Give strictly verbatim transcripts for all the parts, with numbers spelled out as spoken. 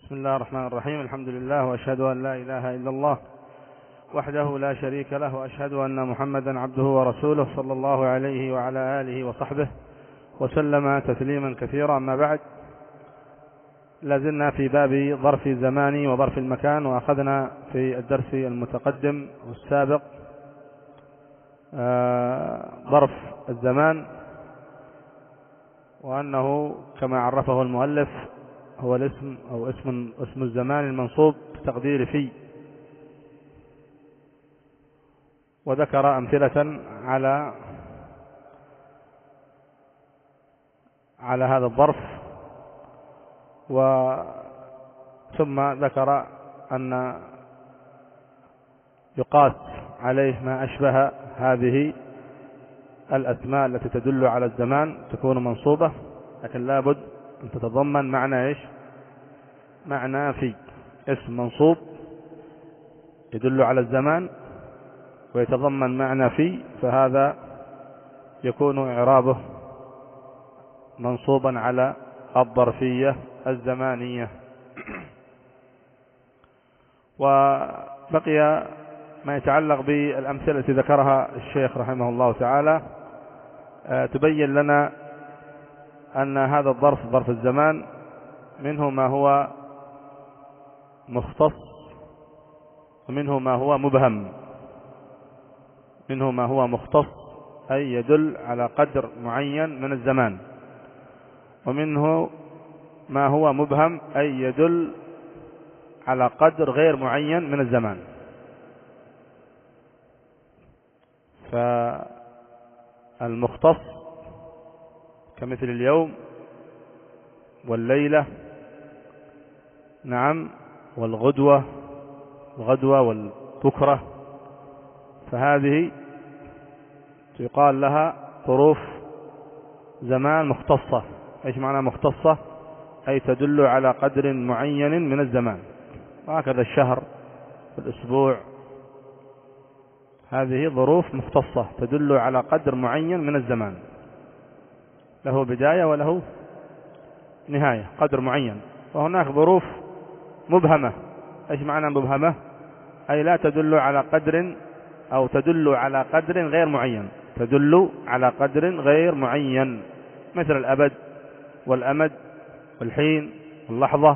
بسم الله الرحمن الرحيم. الحمد لله، وأشهد أن لا إله إلا الله وحده لا شريك له، وأشهد أن محمدا عبده ورسوله صلى الله عليه وعلى آله وصحبه وسلم تسليما كثيرا. أما بعد، لازلنا في باب ظرف الزمان وظرف المكان، وأخذنا في الدرس المتقدم والسابق ظرف الزمان، وأنه كما عرفه المؤلف هو الاسم أو اسم اسم الزمان المنصوب بتقدير في، وذكر أمثلة على على هذا الظرف، وثم ذكر أن يقاس عليه ما أشبه هذه الأسماء التي تدل على الزمان تكون منصوبة، لكن لابد أن تتضمن معنى إيش؟ معنى في. اسم منصوب يدل على الزمان ويتضمن معنى في، فهذا يكون إعرابه منصوبا على الظرفية الزمانية. وبقي ما يتعلق بالأمثلة التي ذكرها الشيخ رحمه الله تعالى، تبين لنا أن هذا الظرف ظرف الزمان منه ما هو مختص ومنه ما هو مبهم. منه ما هو مختص أي يدل على قدر معين من الزمان، ومنه ما هو مبهم أي يدل على قدر غير معين من الزمان. فالمختص كمثل اليوم والليلة، نعم، والغدوة الغدوة والبكرة، فهذه يقال لها ظروف زمان مختصة. ايش معنى مختصة؟ اي تدل على قدر معين من الزمان. وهكذا الشهر والاسبوع، هذه ظروف مختصة تدل على قدر معين من الزمان، له بداية وله نهاية، قدر معين. وهناك ظروف مبهمة. ايش معنى مبهمة؟ اي لا تدل على قدر، او تدل على قدر غير معين، تدل على قدر غير معين، مثل الابد والامد والحين واللحظة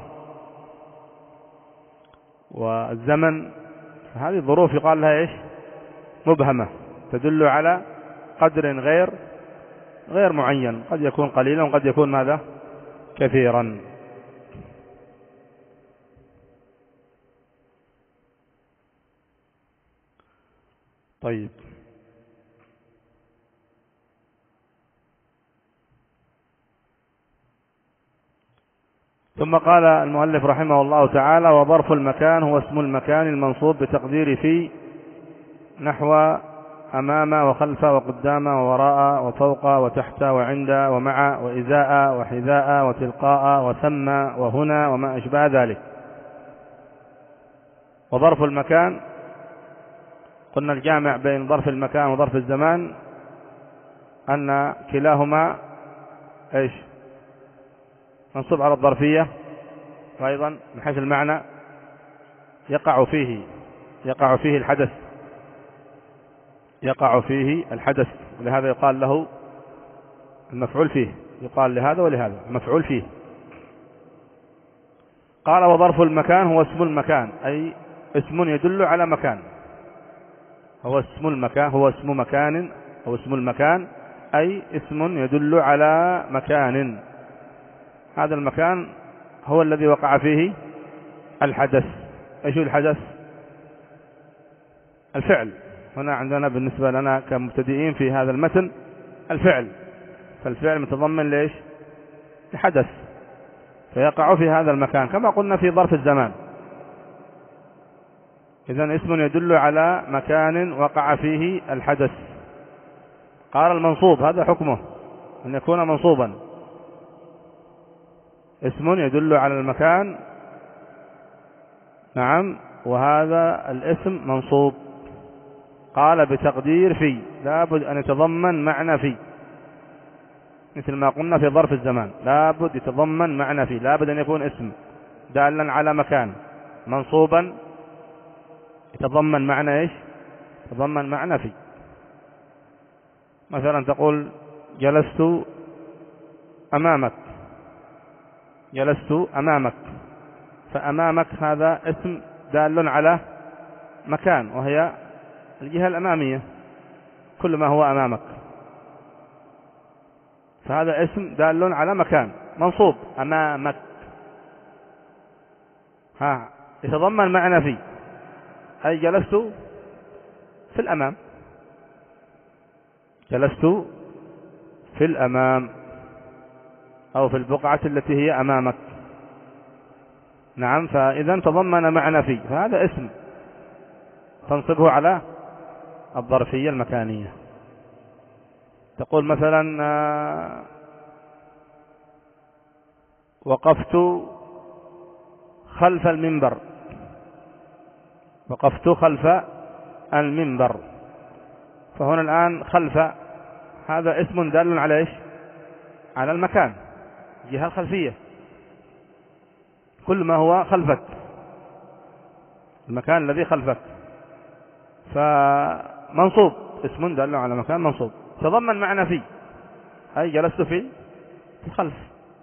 والزمن. هذه الظروف يقال لها ايش؟ مبهمة، تدل على قدر غير غير معين، قد يكون قليلا وقد يكون ماذا؟ كثيرا. طيب، ثم قال المؤلف رحمه الله تعالى: وظرف المكان هو اسم المكان المنصوب بتقدير في، نحو أمام وخلف وقدام ووراء وفوق وتحت وعند ومع وإزاء وحذاء وتلقاء وثم وهنا وما أشبه ذلك. وظرف المكان، قلنا الجامع بين ظرف المكان وظرف الزمان أن كلاهما إيش؟ منصوب على الظرفية، وأيضا من حيث المعنى يقع فيه يقع فيه الحدث يقع فيه الحدث ولهذا يقال له المفعول فيه، يقال لهذا ولهذا مفعول فيه. قال: وظرف المكان هو اسم المكان، أي اسم يدل على مكان. هو اسم المكان هو اسم مكان أو اسم المكان أي اسم يدل على مكان. هذا المكان هو الذي وقع فيه الحدث. ايش الحدث؟ الفعل. هنا عندنا بالنسبة لنا كمبتدئين في هذا المتن الفعل، فالفعل متضمن ليش؟ لحدث، فيقع في هذا المكان كما قلنا في ظرف الزمان. إذن اسم يدل على مكان وقع فيه الحدث. قال: المنصوب هذا حكمه أن يكون منصوبا، اسم يدل على المكان، نعم، وهذا الاسم منصوب. قال: بتقدير في، لابد أن يتضمن معنى في، مثل ما قلنا في ظرف الزمان، لابد يتضمن معنى في، لابد أن يكون اسم دالا على مكان منصوبا يتضمن معنى إيش؟ يتضمن معنى في. مثلا تقول جلست أمامك، جلست أمامك، فأمامك هذا اسم دال على مكان وهي الجهة الأمامية، كل ما هو أمامك، فهذا اسم دال على مكان منصوب أمامك، ها يتضمن معنى في، أي جلست في الأمام، جلست في الأمام أو في البقعة التي هي أمامك. نعم، فإذا تضمن معنى في، فهذا اسم تنصبه على الظرفية المكانية. تقول مثلا وقفت خلف المنبر، وقفت خلف المنبر، فهنا الآن خلف هذا اسم دال على إيش؟ على المكان، الجهة الخلفية، كل ما هو خلفك، المكان الذي خلفك، فمنصوب، اسم دال على مكان منصوب تضمن معنى في، أي جلست في الخلف.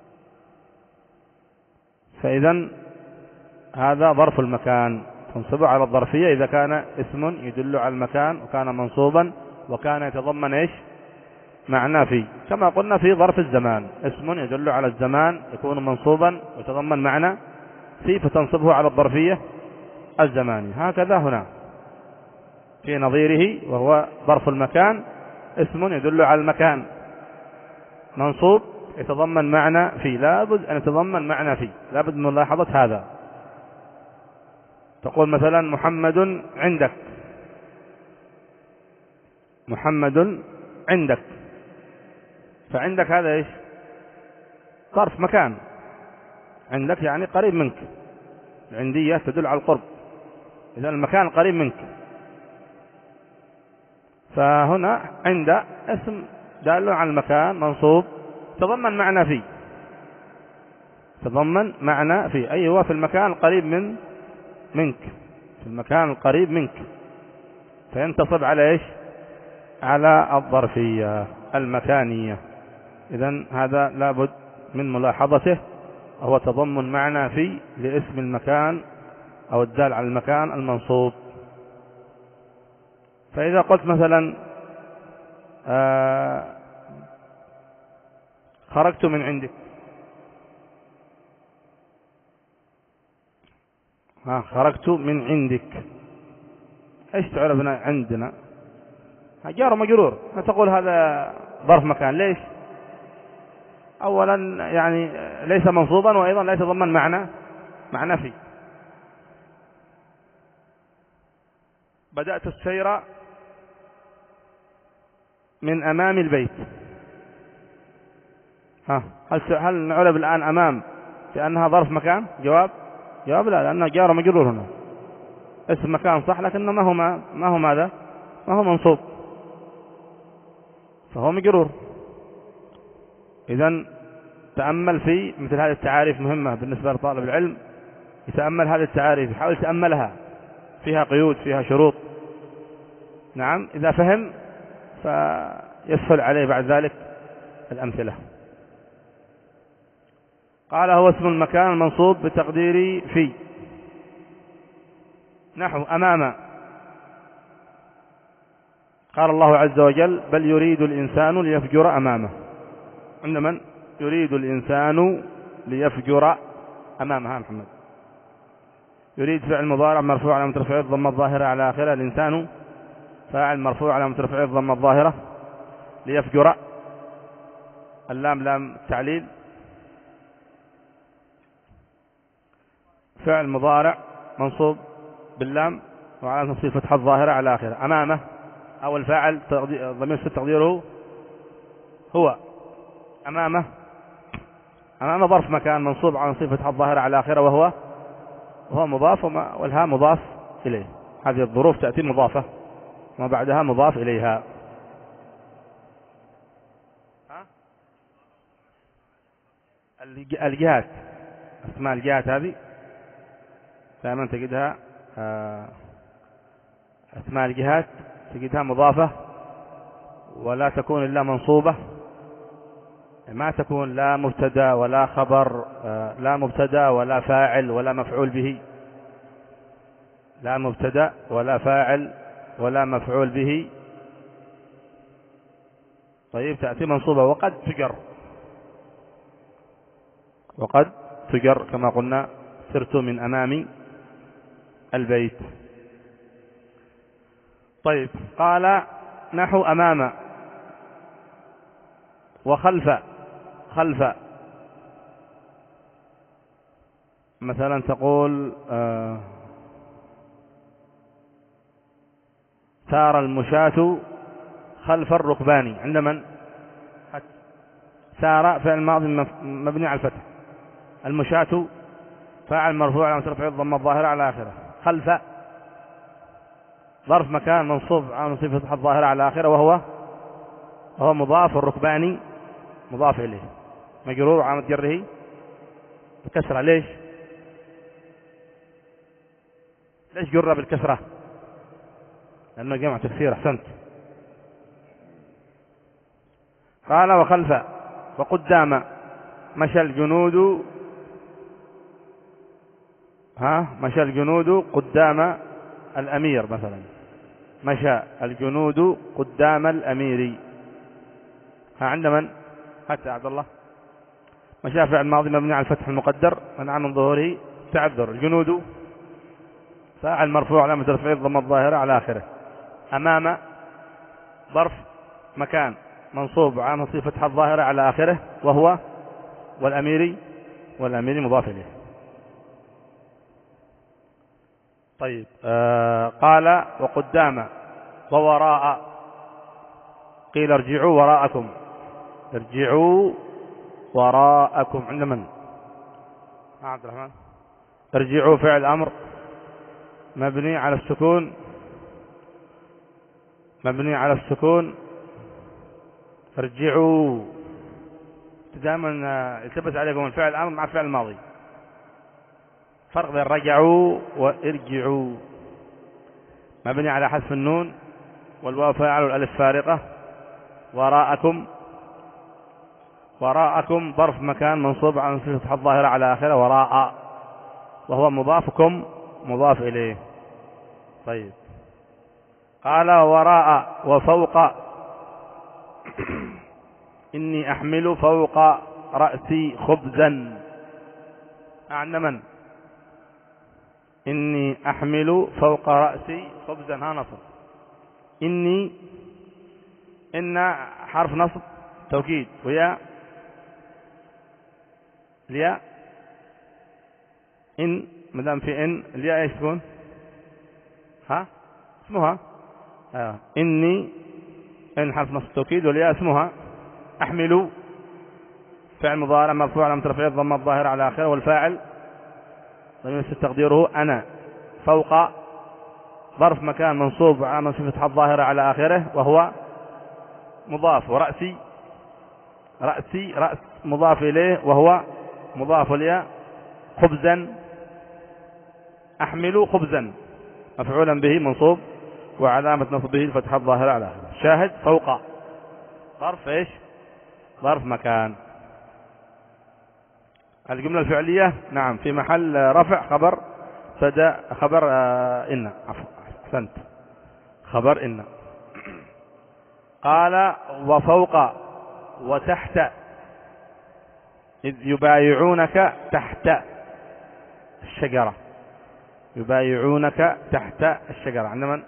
فإذا هذا ظرف المكان تنصبه على الظرفية إذا كان اسم يدل على المكان وكان منصوبا وكان يتضمن إيش؟ معنى في، كما قلنا في ظرف الزمان اسم يدل على الزمان يكون منصوبا ويتضمن معنى في، فتنصبه على الظرفية الزمانية. هكذا هنا في نظيره وهو ظرف المكان، اسم يدل على المكان منصوب يتضمن معنى في، لابد أن يتضمن معنى في، لابد من ملاحظة هذا. تقول مثلا محمد عندك، محمد عندك، فعندك هذا إيش؟ ظرف مكان، عندك يعني قريب منك، العندية تدل على القرب، إذا المكان قريب منك، فهنا عند اسم دال على المكان منصوب تضمن معنى في، تضمن معنى في، أي هو في المكان القريب من منك، في المكان القريب منك، فينتصب على إيش؟ على الظرفية المكانية. إذن هذا لابد من ملاحظته، وهو تضمن معنى في لاسم المكان أو الدال على المكان المنصوب. فإذا قلت مثلا آه خرجت من عندك، ها خرجت من عندك، ايش تعرفنا عندنا؟ جار ومجرور، تقول هذا ظرف مكان، ليش؟ اولا يعني ليس منصوبا، وايضا لا يتضمن معنى معنى في. بدأت السير من امام البيت، ها هل هل نعرف الان امام لانها ظرف مكان؟ جواب جواب لا، لانه جار ومجرور هنا، اسم مكان صح لكنه ما هو ما, ما هو ماذا؟ ما هو منصوب، فهو مجرور. إذن تأمل في مثل هذه التعاريف، مهمة بالنسبة لطالب العلم، يتأمل هذه التعاريف، يحاول يتأملها، فيها قيود، فيها شروط. نعم، إذا فهم فيسهل عليه بعد ذلك الأمثلة. قال هو اسم المكان المنصوب بتقدير في، نحو أمام. قال الله عز وجل بل يريد الإنسان ليفجر أمامه، عند من؟ يريد الإنسان ليفجر أمامها محمد. يريد فعل مضارع مرفوع على مترفعه الضمة الظاهرة على آخره، الإنسان فاعل مرفوع على مترفعه الضمة الظاهرة، ليفجر اللام لام التعليل، فعل مضارع منصوب باللام وعلى تصريف فتحة الظاهرة على آخره. أمامه أو الفاعل ضمير ست تقديره هو، أمامه أمامه ظرف مكان منصوب على تصريف فتحة الظاهرة على آخره، وهو وهو مضاف، والها مضاف إليه. هذه الظروف تأتي مضافة وما بعدها مضاف إليها. الجهات، اسماء الجهات هذه دائما تجدها أسماء الجهات تجدها مضافة ولا تكون إلا منصوبة، ما تكون لا مبتدا ولا خبر، لا مبتدا ولا فاعل ولا مفعول به، لا مبتدا ولا فاعل ولا مفعول به. طيب تأتي منصوبة وقد تجر، وقد تجر كما قلنا سرت من أمام البيت. طيب قال نحو أمام وخلف. خلف مثلا تقول آه سار المشاة خلف الركبان. عند من؟ سار فعل ماضي مبني على الفتح، المشاة فاعل مرفوع على رفعه الضمة الظاهرة على آخره، خلف ظرف مكان منصوب على صفة الفتحة الظاهرة على آخره وهو وهو مضاف، الركباني مضاف إليه مجرور وعامة جره بكسرة. ليش؟ ليش جر بالكسرة؟ لأنه جمع تكسير. أحسنت. قال وخلف وقدام مشى الجنود، ها مشى الجنود قدام الأمير مثلا، مشى الجنود قدام الأمير. ها عند من؟ حتى عبد الله. مشى فعل ماضي مبني على الفتح المقدر منع من ظهوره تعذر، الجنود فاعل مرفوع علامة رفعه الضمة الظاهرة على آخره، أمام ظرف مكان منصوب علامة صفة الظاهرة على آخره وهو والأميري، والأميري مضاف إليه. طيب آه قال وقدام ووراء، قيل ارجعوا وراءكم، ارجعوا وراءكم. عند من؟ عبد الرحمن. ارجعوا فعل أمر مبني على السكون، مبني على السكون. ارجعوا دائما التبس عليكم الفعل الأمر مع الفعل الماضي، فرق بين رجعوا وارجعوا. مبني على حذف النون والواو فاعل والالف فارقة. وراءكم، وراءكم ظرف مكان منصوب على صفة الظاهرة على آخره وراء وهو مضافكم مضاف إليه. طيب قال وراء وفوق إني أحمل فوق رأسي خبزا. عند من؟ إني أحمل فوق رأسي خبزا. ها نصب. إني إن حرف نصب توكيد ويا الياء إن مدام في إن الياء إيش تكون؟ ها اسمها آه. إني إن حرف نصب توكيد والياء اسمها. أحمل فعل مضارع مرفوع علامة رفعه الضمة الظاهرة على آخره والفاعل ضمير تقديره أنا. فوق ظرف مكان منصوب علامة صفة الظاهرة على آخره وهو مضاف. ورأسي، رأسي رأس مضاف إليه وهو مضاف الياء. خبزا أحمل خبزا مفعولا به منصوب وعلامة نصبه الفتحة الظاهرة على آخره. شاهد فوق ظرف إيش؟ ظرف مكان. الجملة الفعلية نعم في محل رفع خبر فدا خبر آه إن عفوا أحسنت خبر إن. قال وفوق وتحت إذ يبايعونك تحت الشجرة، يبايعونك تحت الشجرة. عند من؟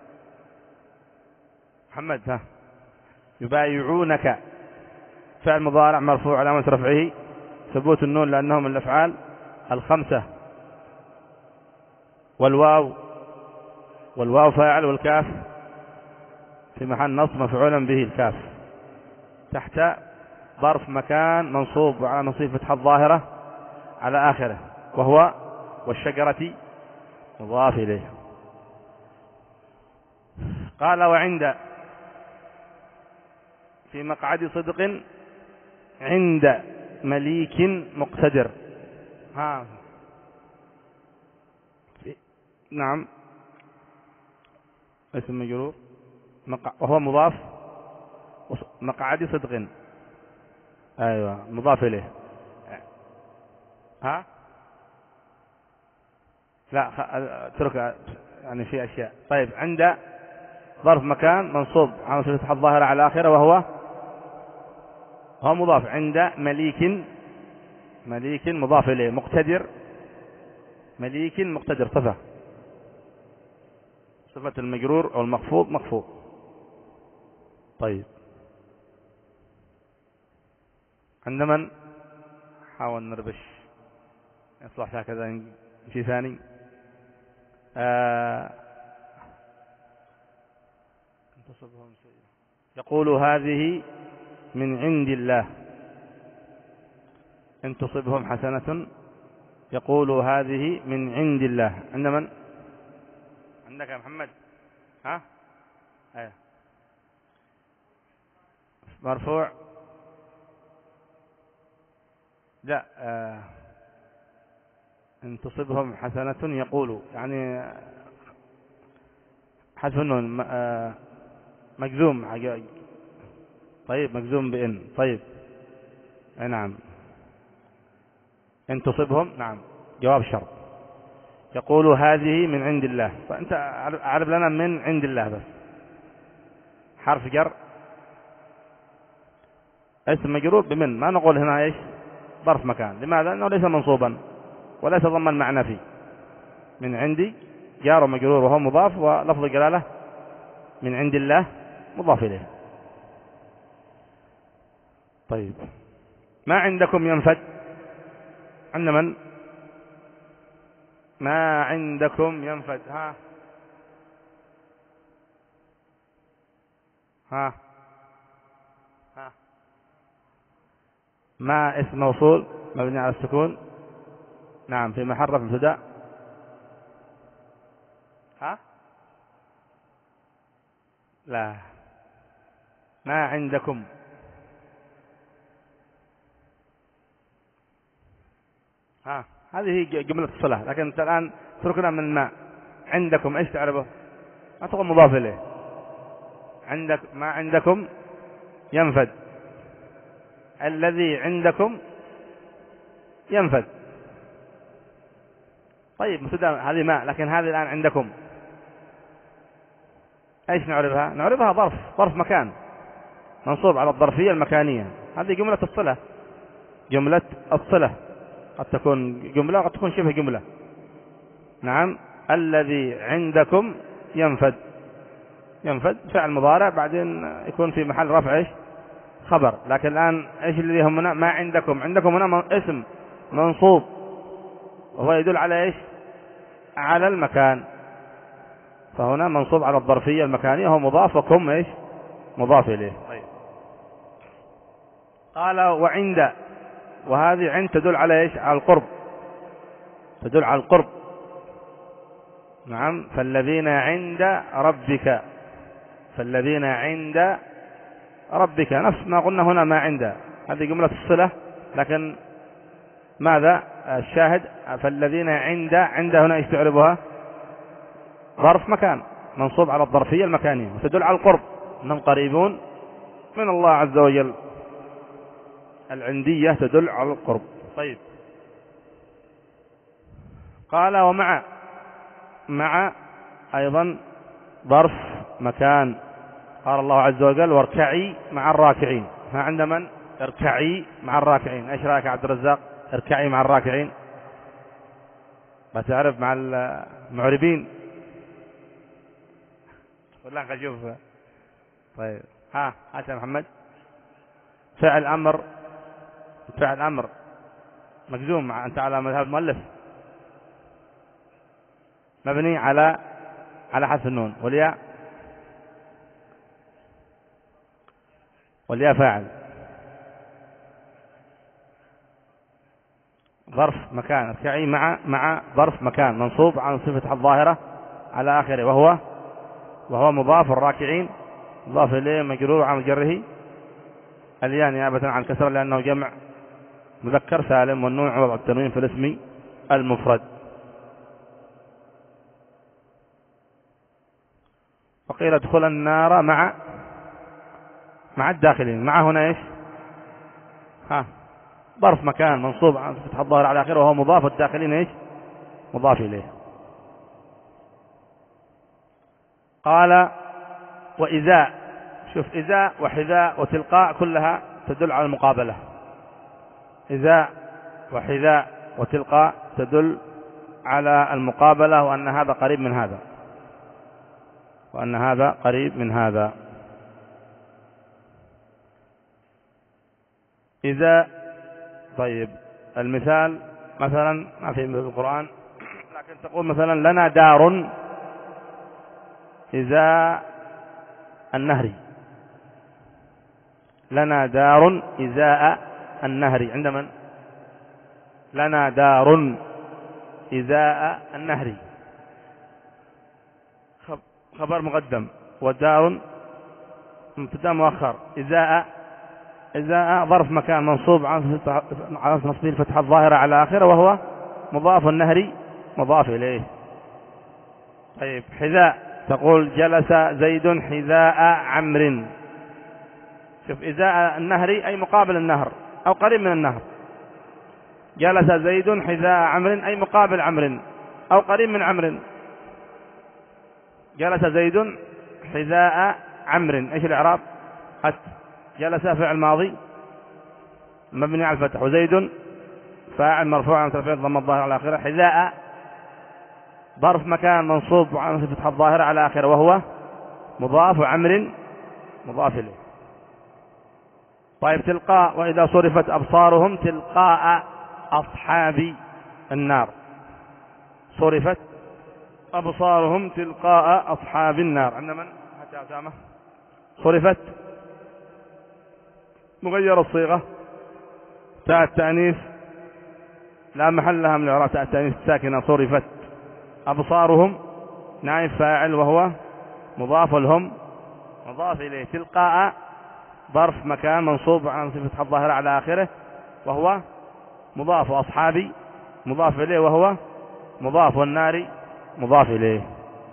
محمد. ها يبايعونك فعل مضارع مرفوع علامة رفعه ثبوت النون لأنه من الأفعال الخمسة، والواو والواو فاعل والكاف في محل نصب مفعولا به الكاف. تحت ظرف مكان منصوب على نصيب فتحة الظاهرة على آخره وهو والشجرة مضاف إليه. قال وعند في مقعد صدق عند مليك مقتدر. ها نعم اسم مجرور مقع... وهو مضاف مقعد صدق. أيوة مضاف إليه. ها لا اترك يعني في أشياء. طيب عند ظرف مكان منصوب على صفة الظاهرة على آخره وهو هو مضاف. عند مليك مليك مضاف إليه. مقتدر مليك مقتدر صفة صفة المجرور أو المخفوض مخفوض. طيب عند من حاول نربش يصلح هكذا شيء ثاني. آه يقول هذه من عند الله إن تصبهم حسنة يقول هذه من عند الله. عند من؟ عندك يا محمد؟ ها أيه. مرفوع لا آه. إن تصبهم حسنة يقول يعني حذف النون آه. مجزوم. طيب مجزوم بإن. طيب نعم إن تصبهم نعم جواب شرط. يقول هذه من عند الله. فأنت أعرف لنا من عند الله بس حرف جر اسم مجرور بمن. ما نقول هنا إيش ظرف مكان. لماذا؟ لأنه ليس منصوبا ولا يتضمن معنى فيه. من عندي جار مجرور وهو مضاف ولفظ جلاله من عند الله مضاف إليه. طيب ما عندكم ينفد. عند من؟ ما عندكم ينفد. ها ها ها ما اسم موصول مبني على السكون. نعم في محل رفع مبتدأ. ها لا ما عندكم ها هذه جملة الصلة. لكن انت الآن تركنا من ما عندكم ايش تعرفه؟ ما تقول مضاف إليه. عندك ما عندكم ينفد. الذي عندكم ينفد. طيب مبتدأ هذه ما. لكن هذه الآن عندكم ايش نعرفها؟ نعرفها ظرف ظرف مكان منصوب على الظرفية المكانية. هذه جملة الصلة. جملة الصلة قد تكون جملة وقد تكون شبه جملة. نعم الذي عندكم ينفد. ينفد فعل مضارع بعدين يكون في محل رفع ايش خبر. لكن الآن ايش اللي يهمنا؟ ما عندكم. عندكم هنا اسم منصوب وهو يدل على ايش على المكان. فهنا منصوب على الظرفية المكانية هو مضاف وكم ايش مضاف إليه. طيب قال وعند. وهذه عند تدل على ايش على القرب. تدل على القرب. نعم فالذين عند ربك. فالذين عند ربك نفس ما قلنا هنا ما عند. هذه جملة الصلة. لكن ماذا الشاهد؟ فالذين عند. عند هنا ايش تعربها؟ ظرف مكان منصوب على الظرفية المكانية وتدل على القرب. انهم قريبون من الله عز وجل. العندية تدل على القرب. طيب قال ومع. مع أيضا ظرف مكان. قال الله عز وجل واركعي مع الراكعين. ما عند من؟ اركعي مع الراكعين. ايش رايك عبد الرزاق؟ اركعي مع الراكعين. ما تعرف مع المعربين ولا نشوف. طيب ها هات يا محمد. فعل أمر. فعل أمر مجزوم مع أنت على مذهب المؤلف مبني على على حذف النون. والياء والياء فاعل. ظرف مكان. اركعي مع مع ظرف مكان منصوب عن صفة الظاهرة على آخره وهو وهو مضاف. الراكعين مضاف إليه مجرور عن جره الياء نيابة عن كسر لأنه جمع مذكر سالم والنون عوض التنوين في الاسم المفرد. وقيل ادخل النار مع مع الداخلين. مع هنا ايش؟ ها ظرف مكان منصوب على فتح الظاهر على آخره وهو مضاف، والداخلين ايش؟ مضاف إليه. قال وإذا، شوف إذا وحذاء وتلقاء كلها تدل على المقابلة. إذا وحذاء وتلقاء تدل على المقابلة، وأن هذا قريب من هذا، وأن هذا قريب من هذا. إذا، طيب المثال مثلا ما في القرآن، لكن تقول مثلا لنا دار إزاء النهر، لنا دار إزاء النهر. عند من؟ لنا دار إزاء النهر، خبر مقدم، والدار مبتدا مؤخر. إزاء، إزاء ظرف مكان منصوب على نصب الفتحة الظاهرة على آخره وهو مضاف، النهر مضاف إليه. طيب حذاء، تقول جلس زيد حذاء عمرو. شوف إزاء النهر أي مقابل النهر أو قريب من النهر. جلس زيد حذاء عمرو أي مقابل عمرو أو قريب من عمرو. جلس زيد حذاء عمرو، ايش الإعراب؟ حتى جلس فعل ماضي مبني على الفتح، وزيد فاعل مرفوع على ترفيع ضم الظاهر على آخره، حذاء ظرف مكان منصوب على فتح الظاهر على آخره وهو مضاف، وعمر مضاف إليه. طيب تلقاء، وإذا صرفت أبصارهم تلقاء أصحاب النار، صرفت أبصارهم تلقاء أصحاب النار. عند من؟ حتى أسامة. صرفت مغير الصيغة، تاء التأنيث لا محل لها من الإعراب، تاء التأنيث ساكنة. صرفت أبصارهم نائب فاعل وهو مضاف، لهم مضاف إليه. تلقاء ظرف مكان منصوب عن صفة الظاهرة على آخره وهو مضاف، وأصحابي مضاف إليه وهو مضاف، والنار مضاف إليه.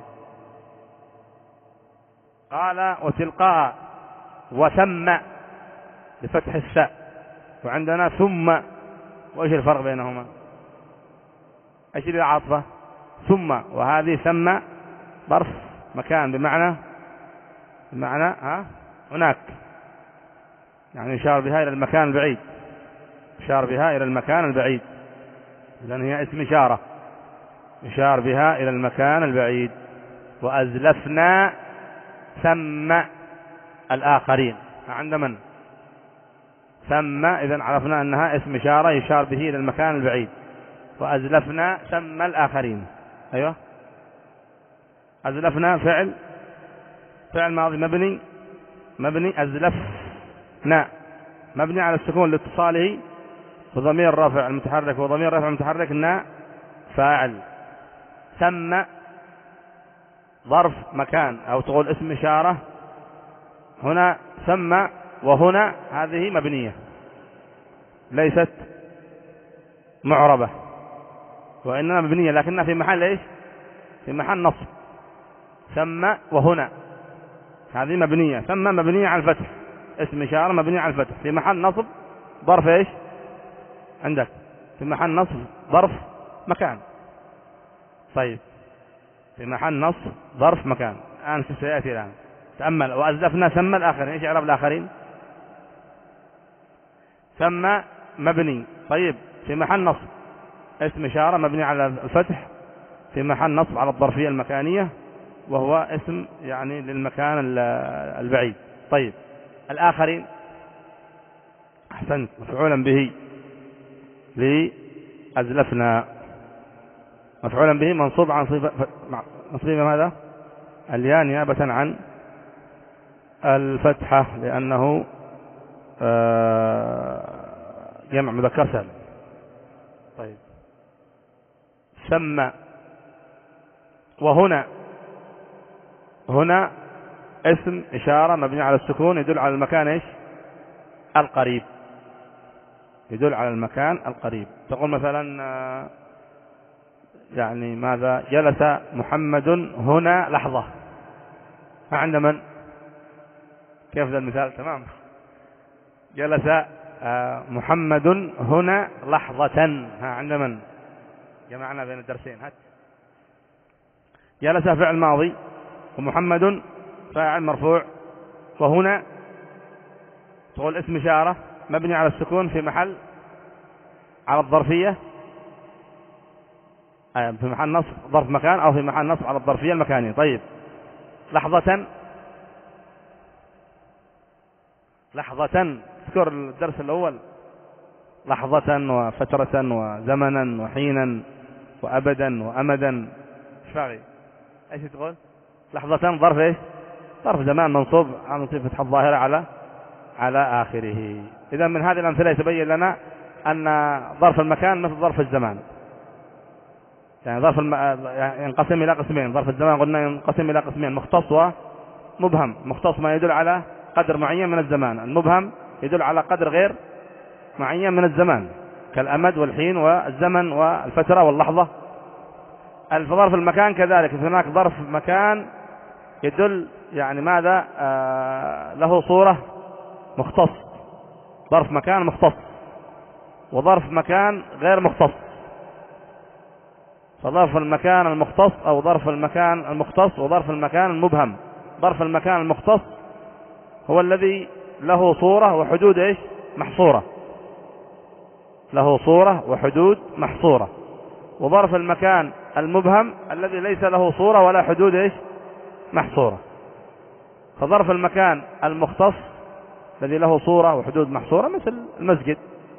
قال وتلقاء وثم بفتح الثاء، وعندنا ثم، وإيش الفرق بينهما؟ إيش اللي عاطفة؟ ثم، وهذه ثم ظرف مكان بمعنى بمعنى ها هناك، يعني يشار بها إلى المكان البعيد، يشار بها إلى المكان البعيد، لأن هي اسم إشارة يشار بها إلى المكان البعيد. وأزلفنا ثم الآخرين. عند من؟ ثم، إذن عرفنا أنها اسم إشارة يشار به إلى المكان البعيد. وأزلفنا ثم الآخرين. أيوة، أزلفنا فعل فعل ماضي مبني مبني أزلفنا مبني على السكون لاتصاله وضمير رفع المتحرك، وضمير رفع المتحرك نا فاعل. ثم ظرف مكان أو تقول اسم إشارة. هنا ثم وهنا هذه مبنية ليست معربة، وإنما مبنية لكنها في محل إيش؟ في محل نصب. ثم وهنا هذه مبنية، ثم مبنية على الفتح، اسم إشارة مبنية على الفتح في محل نصب ظرف إيش؟ عندك في محل نصب ظرف مكان. طيب في محل نصب ظرف مكان. الآن سيأتي الآن تأمل. وأزلفنا ثم الآخرين، إيش إعراب الآخرين؟ ثم مبني، طيب في محل نصب اسم إشارة مبني على الفتح في محل نصب على الظرفية المكانية، وهو اسم يعني للمكان البعيد. طيب الآخرين، أحسنت، مفعولا به لأزلفنا، مفعولا به منصوب عن صفة نصيب ماذا؟ الياء نيابة عن الفتحة، لأنه جمع مذكر سالم. طيب ثم وهنا، هنا اسم إشارة مبني على السكون يدل على المكان إيش؟ القريب، يدل على المكان القريب. تقول مثلا يعني ماذا؟ جلس محمد هنا لحظة، ها عند من؟ كيف ذا المثال؟ تمام. جلس محمد هنا لحظة. ها عند من؟ جمعنا بين الدرسين. هات. جلس فعل ماضي ومحمد فاعل مرفوع، وهنا تقول اسم إشارة مبني على السكون في محل على الظرفية، في محل نصب ظرف مكان أو في محل نصب على الظرفية المكانية. طيب لحظة، لحظة اذكر الدرس الأول، لحظة وفترة وزمنا وحينا وأبدا وأمدا. ايش باغي؟ ايش تقول؟ لحظة ظرف ايش؟ ظرف زمان منصوب على صفة الظاهرة على على آخره. إذا من هذه الأمثلة يتبين لنا أن ظرف المكان مثل ظرف الزمان، يعني ظرف الم... ينقسم إلى قسمين. ظرف الزمان قلنا ينقسم إلى قسمين، مختص ومبهم. مختص ما يدل على قدر معين من الزمان، المبهم يدل على قدر غير معين من الزمان كالأمد والحين والزمن والفترة واللحظة. ظرف المكان كذلك، هناك ظرف مكان يدل يعني ماذا؟ آه له صورة مختص، ظرف مكان مختص، وظرف مكان غير مختص. فظرف المكان المختص أو ظرف المكان المختص وظرف المكان المبهم. ظرف المكان المختص هو الذي له صورة وحدود ايش؟ محصورة، له صورة وحدود محصورة. وظرف المكان المبهم الذي ليس له صورة ولا حدود ايش؟ محصورة. فظرف المكان المختص الذي له صورة وحدود محصورة مثل المسجد.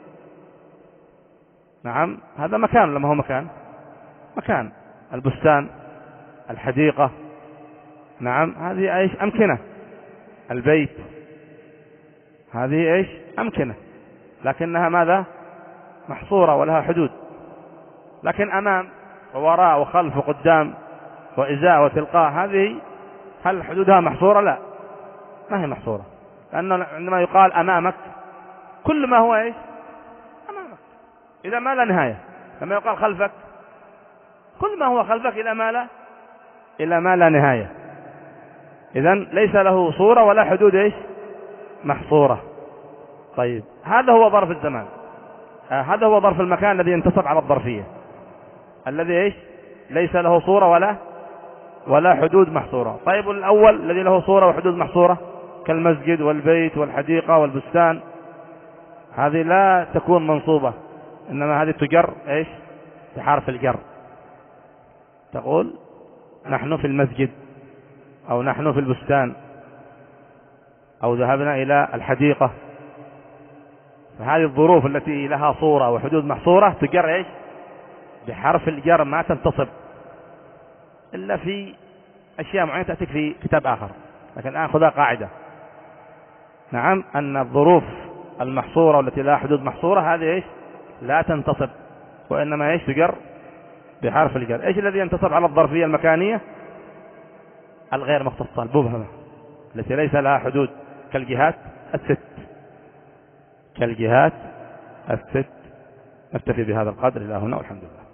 نعم هذا مكان لما هو مكان مكان. البستان، الحديقة، نعم هذه ايش؟ أمكنة. البيت هذه ايش؟ أمكنة، لكنها ماذا؟ محصورة ولها حدود. لكن أمام ووراء وخلف وقدام وإزاء وتلقاء هذه هل حدودها محصورة؟ لا، ما هي محصورة، لأنه عندما يقال أمامك كل ما هو ايش؟ أمامك، إذا ما لا نهاية. لما يقال خلفك كل ما هو خلفك إلى ما لا إلى ما لا نهاية. إذن ليس له صورة ولا حدود ايش؟ محصورة. طيب هذا هو ظرف الزمان. آه هذا هو ظرف المكان الذي ينتصب على الظرفية، الذي ايش؟ ليس له صورة ولا ولا حدود محصورة. طيب الأول الذي له صورة وحدود محصورة كالمسجد والبيت والحديقة والبستان، هذه لا تكون منصوبة، إنما هذه تجر ايش؟ بحرف الجر. تقول نحن في المسجد، أو نحن في البستان، أو ذهبنا إلى الحديقة. فهذه الظروف التي لها صورة وحدود محصورة تجر ايش؟ بحرف الجر، ما تنتصب إلا في أشياء معينة تأتيك في كتاب آخر، لكن الآن خذها قاعدة. نعم أن الظروف المحصورة والتي لها حدود محصورة هذه ايش؟ لا تنتصب، وإنما ايش؟ تجر بحرف الجر. ايش الذي ينتصب على الظرفية المكانية؟ الغير مختصة المبهمة التي ليس لها حدود، كالجهات الست، كالجهات الست. نكتفي بهذا القدر إلى هنا والحمد لله.